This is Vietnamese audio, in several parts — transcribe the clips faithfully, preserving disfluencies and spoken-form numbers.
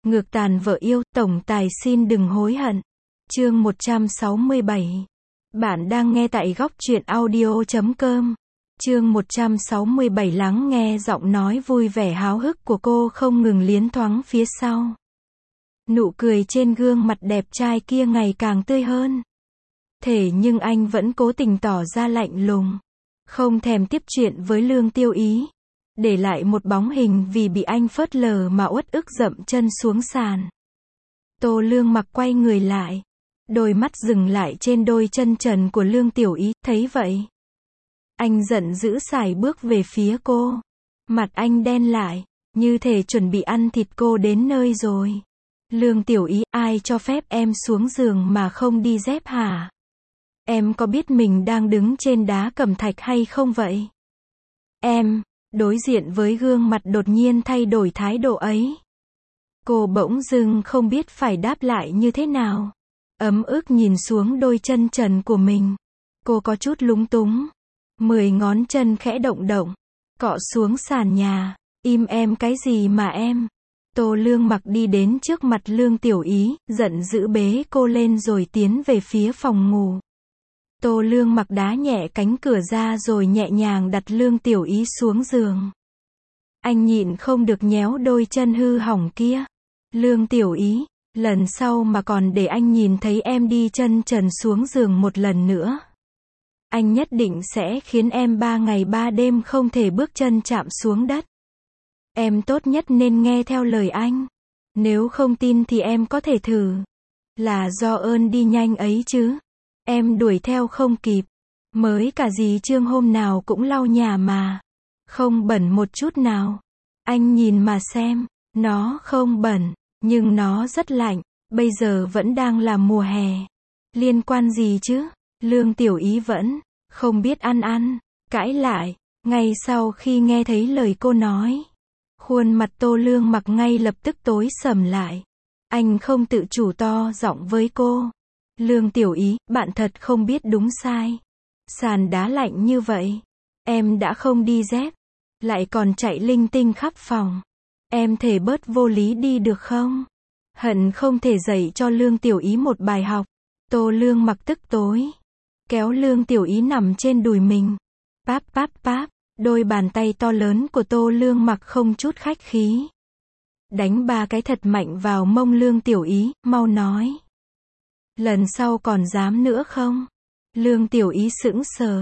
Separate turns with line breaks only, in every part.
Ngược tàn vợ yêu, tổng tài xin đừng hối hận. Chương một trăm sáu mươi bảy. Bạn đang nghe tại góc truyện audio chấm com. Chương một trăm sáu mươi bảy, lắng nghe giọng nói vui vẻ háo hức của cô không ngừng liến thoáng phía sau. Nụ cười trên gương mặt đẹp trai kia ngày càng tươi hơn. Thế nhưng anh vẫn cố tình tỏ ra lạnh lùng, không thèm tiếp chuyện với Lương Tiêu Ý, để lại một bóng hình vì bị anh phớt lờ mà uất ức dậm chân xuống sàn. Tô Lương Mặc quay người lại, đôi mắt dừng lại trên đôi chân trần của Lương Tiểu Ý, thấy vậy, anh giận dữ sải bước về phía cô. Mặt anh đen lại, như thể chuẩn bị ăn thịt cô đến nơi rồi. Lương Tiểu Ý, ai cho phép em xuống giường mà không đi dép hả? Em có biết mình đang đứng trên đá cẩm thạch hay không vậy? Em, đối diện với gương mặt đột nhiên thay đổi thái độ ấy, cô bỗng dưng không biết phải đáp lại như thế nào. Ấm ức nhìn xuống đôi chân trần của mình, cô có chút lúng túng. Mười ngón chân khẽ động động, cọ xuống sàn nhà. Im em cái gì mà em? Tô Lương Mặc đi đến trước mặt Lương Tiểu Ý, giận dữ bế cô lên rồi tiến về phía phòng ngủ. Tô Lương Mặc đá nhẹ cánh cửa ra rồi nhẹ nhàng đặt Lương Tiểu Ý xuống giường. Anh nhịn không được nhéo đôi chân hư hỏng kia. Lương Tiểu Ý, lần sau mà còn để anh nhìn thấy em đi chân trần xuống giường một lần nữa, anh nhất định sẽ khiến em ba ngày ba đêm không thể bước chân chạm xuống đất. Em tốt nhất nên nghe theo lời anh. Nếu không tin thì em có thể thử. Là do ơn đi nhanh ấy chứ. Em đuổi theo không kịp. Mới cả dì Trương hôm nào cũng lau nhà mà. Không bẩn một chút nào. Anh nhìn mà xem. Nó không bẩn, nhưng nó rất lạnh. Bây giờ vẫn đang là mùa hè. Liên quan gì chứ? Lương Tiểu Ý vẫn không biết ăn ăn, cãi lại. Ngay sau khi nghe thấy lời cô nói, khuôn mặt Tô Lương Mặc ngay lập tức tối sầm lại. Anh không tự chủ to giọng với cô. Lương Tiểu Ý, bạn thật không biết đúng sai. Sàn đá lạnh như vậy, em đã không đi dép, lại còn chạy linh tinh khắp phòng. Em thể bớt vô lý đi được không? Hận không thể dạy cho Lương Tiểu Ý một bài học. Tô Lương Mặc tức tối, kéo Lương Tiểu Ý nằm trên đùi mình. Páp páp páp, đôi bàn tay to lớn của Tô Lương Mặc không chút khách khí đánh ba cái thật mạnh vào mông Lương Tiểu Ý, mau nói. Lần sau còn dám nữa không? Lương Tiểu Ý sững sờ.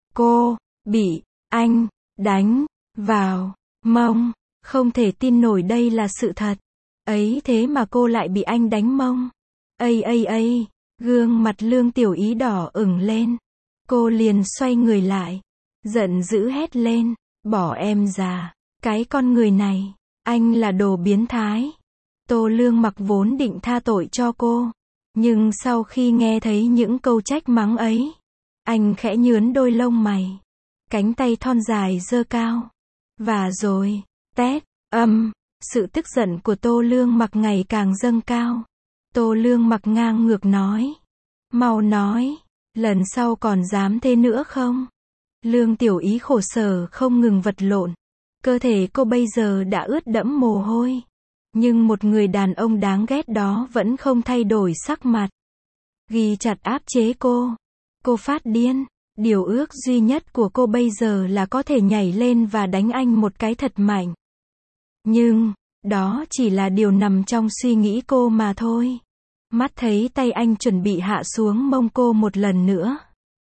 Cô bị anh đánh vào mông, không thể tin nổi đây là sự thật. Ấy thế mà cô lại bị anh đánh mông. Ây ây ây, gương mặt Lương Tiểu Ý đỏ ửng lên. Cô liền xoay người lại, giận dữ hét lên, bỏ em ra, cái con người này, anh là đồ biến thái. Tô Lương Mặc vốn định tha tội cho cô, nhưng sau khi nghe thấy những câu trách mắng ấy, anh khẽ nhướn đôi lông mày, cánh tay thon dài giơ cao, và rồi, tét, âm, sự tức giận của Tô Lương Mặc ngày càng dâng cao. Tô Lương Mặc ngang ngược nói, mau nói, lần sau còn dám thế nữa không? Lương Tiểu Ý khổ sở không ngừng vật lộn. Cơ thể cô bây giờ đã ướt đẫm mồ hôi. Nhưng một người đàn ông đáng ghét đó vẫn không thay đổi sắc mặt. Ghi chặt áp chế cô. Cô phát điên. Điều ước duy nhất của cô bây giờ là có thể nhảy lên và đánh anh một cái thật mạnh. Nhưng, đó chỉ là điều nằm trong suy nghĩ cô mà thôi. Mắt thấy tay anh chuẩn bị hạ xuống mông cô một lần nữa,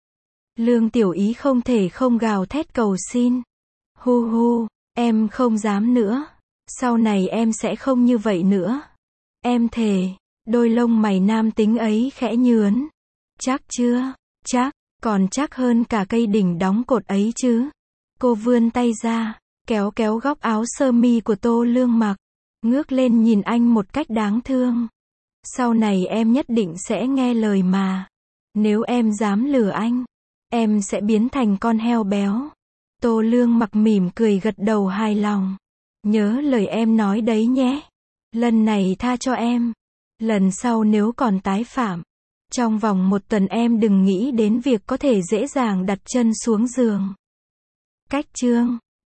Lương Tiểu Ý không thể không gào thét cầu xin. Hu hu, em không dám nữa. Sau này em sẽ không như vậy nữa. Em thề. Đôi lông mày nam tính ấy khẽ nhướn. Chắc chưa? Chắc, còn chắc hơn cả cây đỉnh đóng cột ấy chứ. Cô vươn tay ra, kéo kéo góc áo sơ mi của Tô Lương Mặc, ngước lên nhìn anh một cách đáng thương. Sau này em nhất định sẽ nghe lời mà. Nếu em dám lừa anh, em sẽ biến thành con heo béo. Tô Lương Mặc mỉm cười gật đầu hài lòng. Nhớ lời em nói đấy nhé. Lần này tha cho em. Lần sau nếu còn tái phạm, trong vòng một tuần em đừng nghĩ đến việc có thể dễ dàng đặt chân xuống giường. Cách chương